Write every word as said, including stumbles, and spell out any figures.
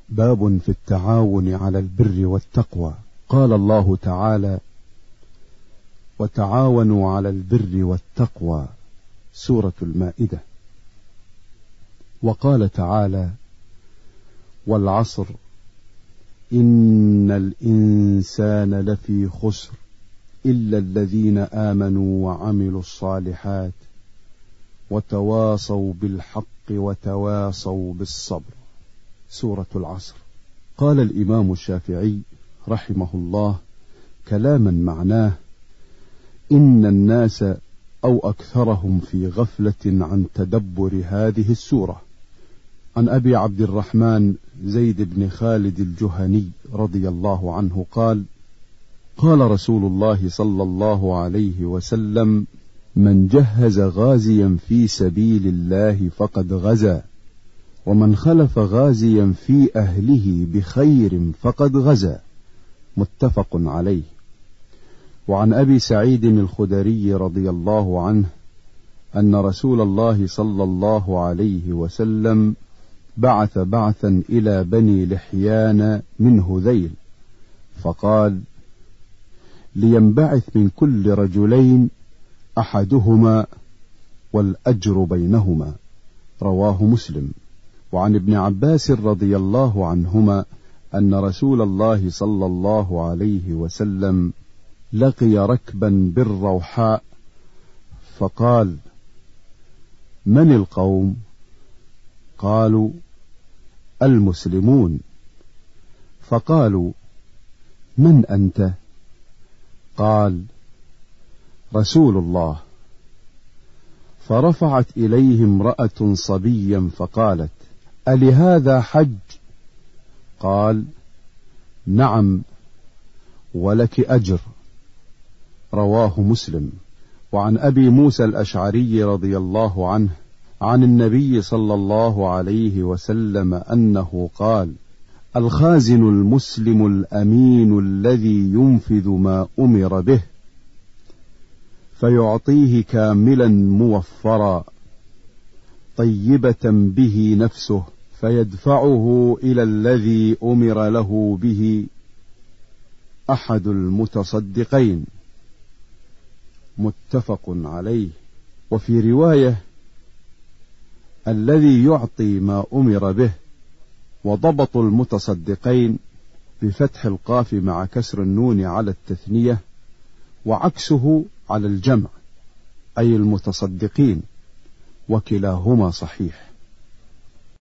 باب في التعاون على البر والتقوى. قال الله تعالى: وتعاونوا على البر والتقوى، سورة المائدة. وقال تعالى: والعصر إن الإنسان لفي خسر إلا الذين آمنوا وعملوا الصالحات وتواصوا بالحق وتواصوا بالصبر، سورة العصر. قال الإمام الشافعي رحمه الله كلاما معناه: إن الناس أو أكثرهم في غفلة عن تدبر هذه السورة. عن أبي عبد الرحمن زيد بن خالد الجهني رضي الله عنه قال: قال رسول الله صلى الله عليه وسلم: من جهز غازيا في سبيل الله فقد غزا، ومن خلف غازيا في أهله بخير فقد غزا، متفق عليه. وعن أبي سعيد الخدري رضي الله عنه أن رسول الله صلى الله عليه وسلم بعث بعثا إلى بني لحيان من هذيل، فقال: لينبعث من كل رجلين أحدهما والأجر بينهما، رواه مسلم. وعن ابن عباس رضي الله عنهما أن رسول الله صلى الله عليه وسلم لقي ركبا بالروحاء فقال: من القوم؟ قالوا: المسلمون. فقالوا: من أنت؟ قال: رسول الله. فرفعت إليه امرأة صبيا فقالت: ألهذا حج؟ قال: نعم، ولك أجر، رواه مسلم. وعن أبي موسى الأشعري رضي الله عنه عن النبي صلى الله عليه وسلم أنه قال: الخازن المسلم الأمين الذي ينفذ ما أمر به فيعطيه كاملا موفرا طيبة به نفسه فيدفعه إلى الذي أمر له به أحد المتصدقين، متفق عليه. وفي رواية: الذي يعطي ما أمر به. وضبط المتصدقين بفتح القاف مع كسر النون على التثنية، وعكسه على الجمع، أي المتصدقين، وكلاهما صحيح.